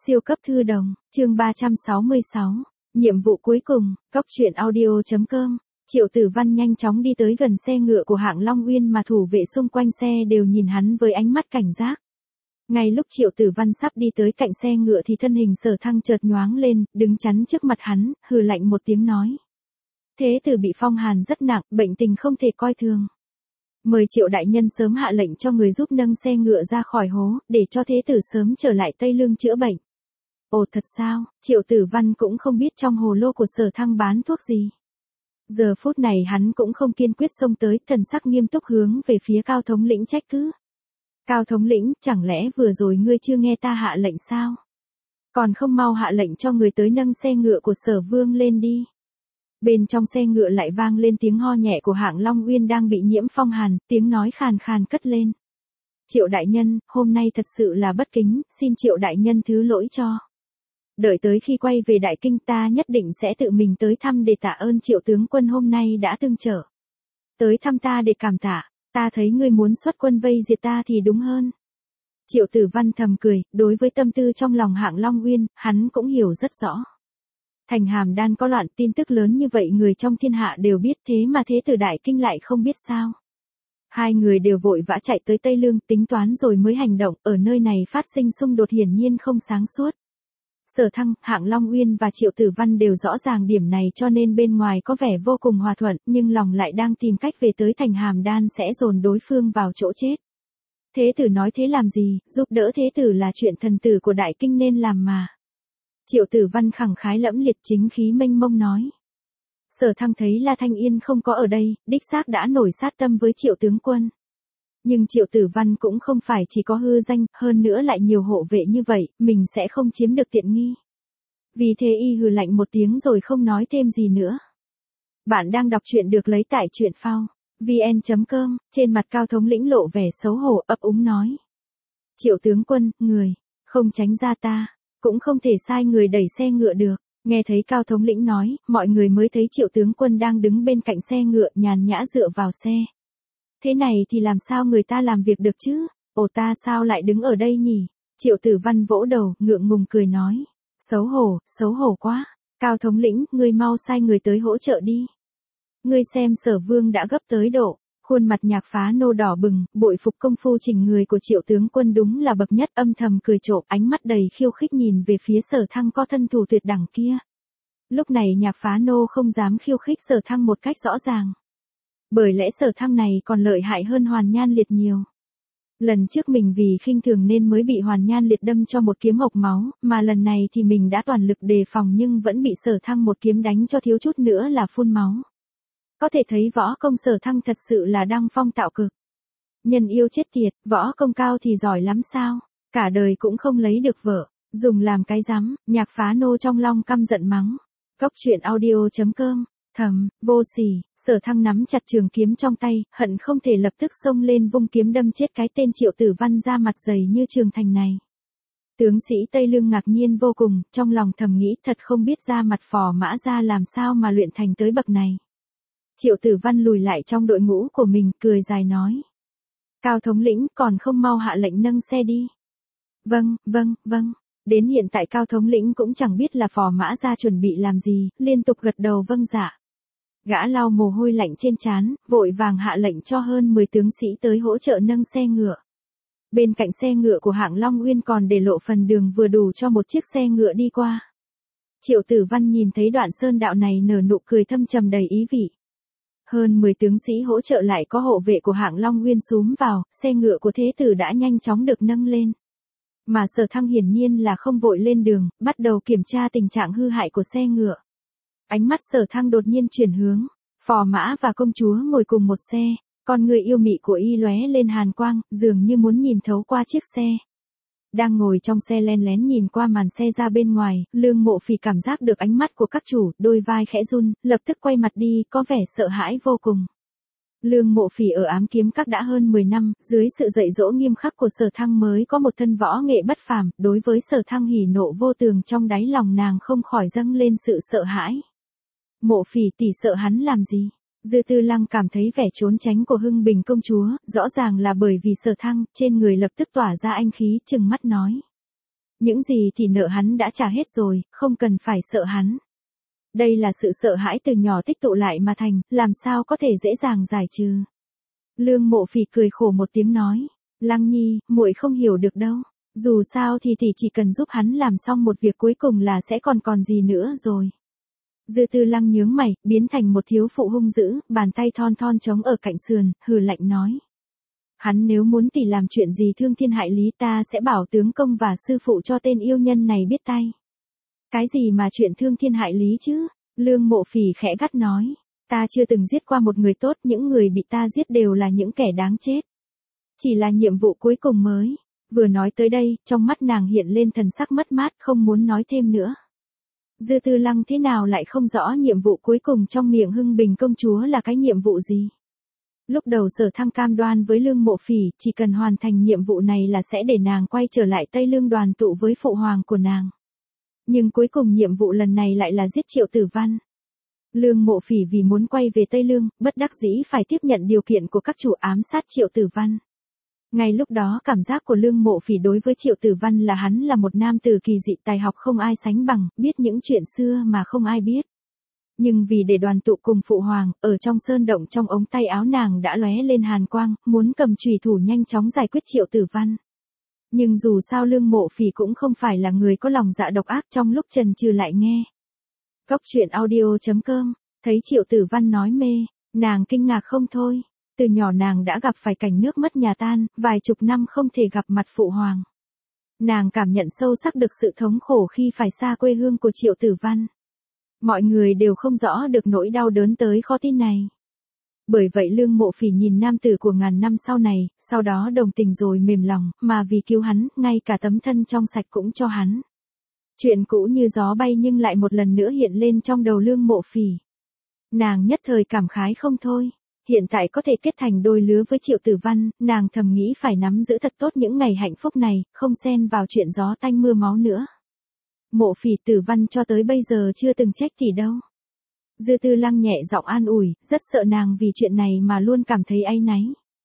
Siêu cấp thư đồng, chương 366, nhiệm vụ cuối cùng, Cóc truyện audio.com. Triệu Tử Văn nhanh chóng đi tới gần xe ngựa của hạng Long Uyên mà thủ vệ xung quanh xe đều nhìn hắn với ánh mắt cảnh giác. Ngay lúc Triệu Tử Văn sắp đi tới cạnh xe ngựa thì thân hình Sở Thăng chợt nhoáng lên, đứng chắn trước mặt hắn, hừ lạnh một tiếng nói. Thế tử bị phong hàn rất nặng, bệnh tình không thể coi thường. Mời Triệu đại nhân sớm hạ lệnh cho người giúp nâng xe ngựa ra khỏi hố, để cho thế tử sớm trở lại Tây Lương chữa bệnh. Ồ thật sao, Triệu Tử Văn cũng không biết trong hồ lô của Sở Thăng bán thuốc gì. Giờ phút này hắn cũng không kiên quyết xông tới, thần sắc nghiêm túc hướng về phía Cao thống lĩnh trách cứ. Cao thống lĩnh, chẳng lẽ vừa rồi ngươi chưa nghe ta hạ lệnh sao? Còn không mau hạ lệnh cho người tới nâng xe ngựa của Sở Vương lên đi. Bên trong xe ngựa lại vang lên tiếng ho nhẹ của hạng Long Uyên đang bị nhiễm phong hàn, tiếng nói khàn khàn cất lên. Triệu đại nhân, hôm nay thật sự là bất kính, xin Triệu đại nhân thứ lỗi cho. Đợi tới khi quay về Đại Kinh ta nhất định sẽ tự mình tới thăm để tạ ơn Triệu tướng quân hôm nay đã tương trợ. Tới thăm ta để cảm tạ, ta thấy ngươi muốn xuất quân vây diệt ta thì đúng hơn. Triệu Tử Văn thầm cười, đối với tâm tư trong lòng hạng Long Uyên, hắn cũng hiểu rất rõ. Thành Hàm Đan có loạn, tin tức lớn như vậy người trong thiên hạ đều biết, thế mà thế tử Đại Kinh lại không biết sao. Hai người đều vội vã chạy tới Tây Lương tính toán rồi mới hành động, ở nơi này phát sinh xung đột hiển nhiên không sáng suốt. Sở Thăng, hạng Long Uyên và Triệu Tử Văn đều rõ ràng điểm này cho nên bên ngoài có vẻ vô cùng hòa thuận, nhưng lòng lại đang tìm cách về tới Thành Hàm Đan sẽ dồn đối phương vào chỗ chết. Thế tử nói thế làm gì, giúp đỡ thế tử là chuyện thần tử của Đại Kinh nên làm mà. Triệu Tử Văn khẳng khái lẫm liệt chính khí mênh mông nói. Sở Thăng thấy La Thanh Yên không có ở đây, đích xác đã nổi sát tâm với Triệu tướng quân. Nhưng Triệu Tử Văn cũng không phải chỉ có hư danh, hơn nữa lại nhiều hộ vệ như vậy, mình sẽ không chiếm được tiện nghi. Vì thế y hừ lạnh một tiếng rồi không nói thêm gì nữa. Bạn đang đọc truyện được lấy tại truyện phao vn.com, trên mặt Cao thống lĩnh lộ vẻ xấu hổ ấp úng nói. Triệu tướng quân, người, không tránh ra ta, cũng không thể sai người đẩy xe ngựa được. Nghe thấy Cao thống lĩnh nói, mọi người mới thấy Triệu tướng quân đang đứng bên cạnh xe ngựa nhàn nhã dựa vào xe. Thế này thì làm sao người ta làm việc được chứ? Ồ ta sao lại đứng ở đây nhỉ? Triệu Tử Văn vỗ đầu, ngượng ngùng cười nói. Xấu hổ quá. Cao thống lĩnh, ngươi mau sai người tới hỗ trợ đi. Ngươi xem Sở Vương đã gấp tới độ. Khuôn mặt Nhạc Phá Nô đỏ bừng, bội phục công phu chỉnh người của Triệu tướng quân đúng là bậc nhất, âm thầm cười trộm, ánh mắt đầy khiêu khích nhìn về phía Sở Thăng có thân thủ tuyệt đẳng kia. Lúc này Nhạc Phá Nô không dám khiêu khích Sở Thăng một cách rõ ràng. Bởi lẽ Sở Thăng này còn lợi hại hơn Hoàn Nhan Liệt nhiều. Lần trước mình vì khinh thường nên mới bị Hoàn Nhan Liệt đâm cho một kiếm hộc máu, mà lần này thì mình đã toàn lực đề phòng nhưng vẫn bị Sở Thăng một kiếm đánh cho thiếu chút nữa là phun máu. Có thể thấy võ công Sở Thăng thật sự là đăng phong tạo cực. Nhân yêu chết tiệt, võ công cao thì giỏi lắm sao, cả đời cũng không lấy được vợ, dùng làm cái rắm. Nhạc Phá Nô trong lòng căm giận mắng. Cóc truyện audio.com. Thầm, vô sỉ, Sở Thăng nắm chặt trường kiếm trong tay, hận không thể lập tức xông lên vung kiếm đâm chết cái tên Triệu Tử Văn ra mặt dày như Trường Thành này. Tướng sĩ Tây Lương ngạc nhiên vô cùng, trong lòng thầm nghĩ thật không biết ra mặt Phò Mã ra làm sao mà luyện thành tới bậc này. Triệu Tử Văn lùi lại trong đội ngũ của mình, cười dài nói. Cao thống lĩnh còn không mau hạ lệnh nâng xe đi. Vâng. Đến hiện tại Cao thống lĩnh cũng chẳng biết là Phò Mã ra chuẩn bị làm gì, liên tục gật đầu vâng dạ. Gã lau mồ hôi lạnh trên trán, vội vàng hạ lệnh cho hơn 10 tướng sĩ tới hỗ trợ nâng xe ngựa. Bên cạnh xe ngựa của hạng Long Uyên còn để lộ phần đường vừa đủ cho một chiếc xe ngựa đi qua. Triệu Tử Văn nhìn thấy đoạn sơn đạo này nở nụ cười thâm trầm đầy ý vị. Hơn 10 tướng sĩ hỗ trợ lại có hộ vệ của hạng Long Uyên xúm vào, xe ngựa của thế tử đã nhanh chóng được nâng lên. Mà Sở Thăng hiển nhiên là không vội lên đường, bắt đầu kiểm tra tình trạng hư hại của xe ngựa. Ánh mắt Sở Thăng đột nhiên chuyển hướng, Phò Mã và công chúa ngồi cùng một xe, con người yêu mị của y lóe lên hàn quang, dường như muốn nhìn thấu qua chiếc xe. Đang ngồi trong xe len lén nhìn qua màn xe ra bên ngoài, Lương Mộ Phỉ cảm giác được ánh mắt của các chủ, đôi vai khẽ run, lập tức quay mặt đi, có vẻ sợ hãi vô cùng. Lương Mộ Phỉ ở Ám Kiếm Các đã hơn 10 năm, dưới sự dạy dỗ nghiêm khắc của Sở Thăng mới có một thân võ nghệ bất phàm, đối với Sở Thăng hỉ nộ vô tường trong đáy lòng nàng không khỏi dâng lên sự sợ hãi. Mộ Phỉ tỷ sợ hắn làm gì? Dư Tư Lăng cảm thấy vẻ trốn tránh của Hưng Bình công chúa, rõ ràng là bởi vì Sở Thăng, trên người lập tức tỏa ra anh khí, trừng mắt nói. Những gì thì nợ hắn đã trả hết rồi, không cần phải sợ hắn. Đây là sự sợ hãi từ nhỏ tích tụ lại mà thành, làm sao có thể dễ dàng giải trừ. Lương Mộ Phỉ cười khổ một tiếng nói, Lăng Nhi, muội không hiểu được đâu. Dù sao thì tỷ chỉ cần giúp hắn làm xong một việc cuối cùng là sẽ còn gì nữa rồi. Dư Tư Lăng nhướng mày, biến thành một thiếu phụ hung dữ, bàn tay thon thon trống ở cạnh sườn, hừ lạnh nói. Hắn nếu muốn tỷ làm chuyện gì thương thiên hại lý ta sẽ bảo tướng công và sư phụ cho tên yêu nhân này biết tay. Cái gì mà chuyện thương thiên hại lý chứ? Lương Mộ Phỉ khẽ gắt nói. Ta chưa từng giết qua một người tốt, những người bị ta giết đều là những kẻ đáng chết. Chỉ là nhiệm vụ cuối cùng mới. Vừa nói tới đây, trong mắt nàng hiện lên thần sắc mất mát, không muốn nói thêm nữa. Dư Tư Lăng thế nào lại không rõ nhiệm vụ cuối cùng trong miệng Hưng Bình công chúa là cái nhiệm vụ gì? Lúc đầu Sở Thăng cam đoan với Lương Mộ Phỉ, chỉ cần hoàn thành nhiệm vụ này là sẽ để nàng quay trở lại Tây Lương đoàn tụ với phụ hoàng của nàng. Nhưng cuối cùng nhiệm vụ lần này lại là giết Triệu Tử Văn. Lương Mộ Phỉ vì muốn quay về Tây Lương, bất đắc dĩ phải tiếp nhận điều kiện của các chủ ám sát Triệu Tử Văn. Ngay lúc đó cảm giác của Lương Mộ Phỉ đối với Triệu Tử Văn là hắn là một nam tử kỳ dị tài học không ai sánh bằng, biết những chuyện xưa mà không ai biết. Nhưng vì để đoàn tụ cùng phụ hoàng, ở trong sơn động trong ống tay áo nàng đã lóe lên hàn quang, muốn cầm chùy thủ nhanh chóng giải quyết Triệu Tử Văn. Nhưng dù sao Lương Mộ Phỉ cũng không phải là người có lòng dạ độc ác, trong lúc chần chừ lại nghe. Cốc truyện audio.com, thấy Triệu Tử Văn nói mê, nàng kinh ngạc không thôi. Từ nhỏ nàng đã gặp phải cảnh nước mất nhà tan, vài chục năm không thể gặp mặt phụ hoàng. Nàng cảm nhận sâu sắc được sự thống khổ khi phải xa quê hương của Triệu Tử Văn. Mọi người đều không rõ được nỗi đau đớn tới khó tin này. Bởi vậy Lương Mộ Phỉ nhìn nam tử của ngàn năm sau này, sau đó đồng tình rồi mềm lòng, mà vì cứu hắn, ngay cả tấm thân trong sạch cũng cho hắn. Chuyện cũ như gió bay nhưng lại một lần nữa hiện lên trong đầu Lương Mộ Phỉ. Nàng nhất thời cảm khái không thôi. Hiện tại có thể kết thành đôi lứa với Triệu Tử Văn, nàng thầm nghĩ phải nắm giữ thật tốt những ngày hạnh phúc này, không xen vào chuyện gió tanh mưa máu nữa. Mộ Phỉ, Tử Văn cho tới bây giờ chưa từng trách tỷ đâu. Dư Tư Lăng nhẹ giọng an ủi, rất sợ nàng vì chuyện này mà luôn cảm thấy áy náy.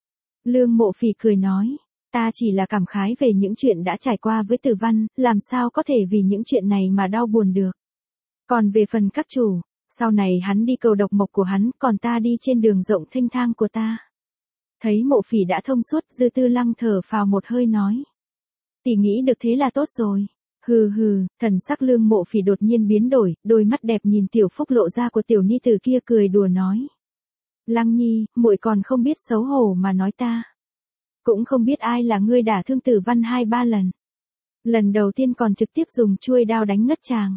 Lương Mộ Phỉ cười nói, ta chỉ là cảm khái về những chuyện đã trải qua với Tử Văn, làm sao có thể vì những chuyện này mà đau buồn được. Còn về phần các chủ, sau này hắn đi cầu độc mộc của hắn, còn ta đi trên đường rộng thênh thang của ta. Thấy Mộ Phỉ đã thông suốt, Dư Tư Lăng thở phào một hơi nói. Tỷ nghĩ được thế là tốt rồi. Hừ hừ, thần sắc Lương Mộ Phỉ đột nhiên biến đổi, đôi mắt đẹp nhìn tiểu phúc lộ ra của tiểu ni tử kia cười đùa nói. Lăng Nhi, muội còn không biết xấu hổ mà nói ta. Cũng không biết ai là ngươi đả thương Tử Văn 2-3 lần. Lần đầu tiên còn trực tiếp dùng chuôi đao đánh ngất chàng.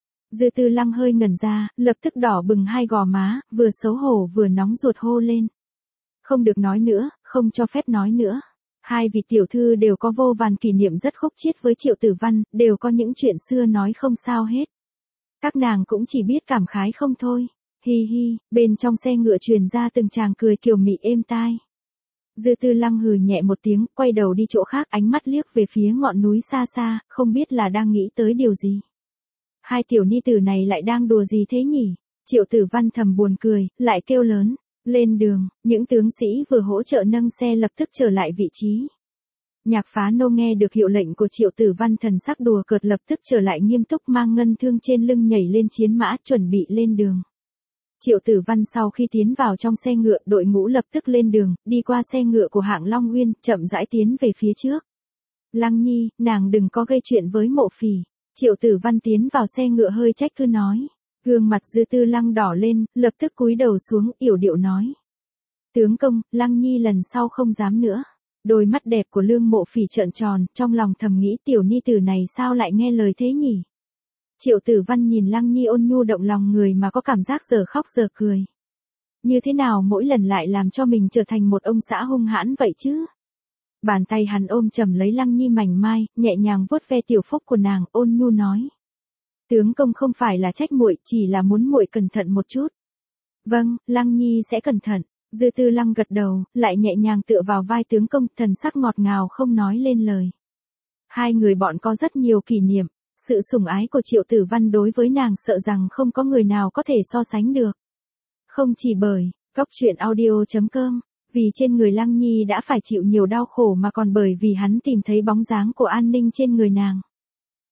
Dư Tư Lăng hơi ngẩn ra, lập tức đỏ bừng hai gò má, vừa xấu hổ vừa nóng ruột hô lên. Không được nói nữa, không cho phép nói nữa. Hai vị tiểu thư đều có vô vàn kỷ niệm rất khúc chiết với Triệu Tử Văn, đều có những chuyện xưa nói không sao hết. Các nàng cũng chỉ biết cảm khái không thôi. Hi hi, bên trong xe ngựa truyền ra từng tràng cười kiều mị êm tai. Dư Tư Lăng hừ nhẹ một tiếng, quay đầu đi chỗ khác, ánh mắt liếc về phía ngọn núi xa xa, không biết là đang nghĩ tới điều gì. Hai tiểu ni tử này lại đang đùa gì thế nhỉ? Triệu Tử Văn thầm buồn cười, lại kêu lớn. Lên đường, những tướng sĩ vừa hỗ trợ nâng xe lập tức trở lại vị trí. Nhạc Phá Nô nghe được hiệu lệnh của Triệu Tử Văn thần sắc đùa cợt lập tức trở lại nghiêm túc mang ngân thương trên lưng nhảy lên chiến mã chuẩn bị lên đường. Triệu Tử Văn sau khi tiến vào trong xe ngựa đội ngũ lập tức lên đường, đi qua xe ngựa của hạng Long Uyên, chậm rãi tiến về phía trước. Lăng Nhi, nàng đừng có gây chuyện với Mộ Phỉ. Triệu Tử Văn tiến vào xe ngựa hơi trách cứ nói. Gương mặt Dư Tư Lăng đỏ lên, lập tức cúi đầu xuống, yểu điệu nói. Tướng công, Lăng Nhi lần sau không dám nữa. Đôi mắt đẹp của Lương Mộ Phỉ trợn tròn, trong lòng thầm nghĩ tiểu ni tử này sao lại nghe lời thế nhỉ? Triệu Tử Văn nhìn Lăng Nhi ôn nhu động lòng người mà có cảm giác giờ khóc giờ cười. Như thế nào mỗi lần lại làm cho mình trở thành một ông xã hung hãn vậy chứ? Bàn tay hắn ôm chầm lấy Lăng Nhi mảnh mai, nhẹ nhàng vuốt ve tiểu phúc của nàng, ôn nhu nói. Tướng công không phải là trách muội, chỉ là muốn muội cẩn thận một chút. Vâng, Lăng Nhi sẽ cẩn thận. Dư Tư Lăng gật đầu, lại nhẹ nhàng tựa vào vai tướng công, thần sắc ngọt ngào không nói lên lời. Hai người bọn có rất nhiều kỷ niệm, sự sủng ái của Triệu Tử Văn đối với nàng sợ rằng không có người nào có thể so sánh được. Không chỉ bởi, cốc truyện audio.com, vì trên người Lăng Nhi đã phải chịu nhiều đau khổ mà còn bởi vì hắn tìm thấy bóng dáng của An Ninh trên người nàng.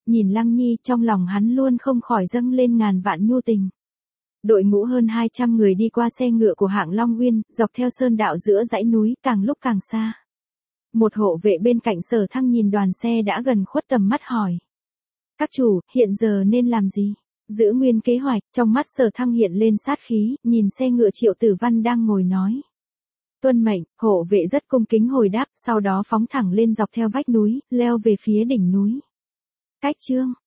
nhìn Lăng Nhi trong lòng hắn luôn không khỏi dâng lên ngàn vạn nhu tình. Đội ngũ hơn 200 người đi qua xe ngựa của hạng Long Uyên, dọc theo sơn đạo giữa dãy núi, càng lúc càng xa. Một hộ vệ bên cạnh Sở Thăng nhìn đoàn xe đã gần khuất tầm mắt hỏi. Các chủ, hiện giờ nên làm gì? Giữ nguyên kế hoạch, trong mắt Sở Thăng hiện lên sát khí, nhìn xe ngựa Triệu Tử Văn đang ngồi nói. Tuân mệnh, hộ vệ rất cung kính hồi đáp, sau đó phóng thẳng lên dọc theo vách núi, leo về phía đỉnh núi. Cách chương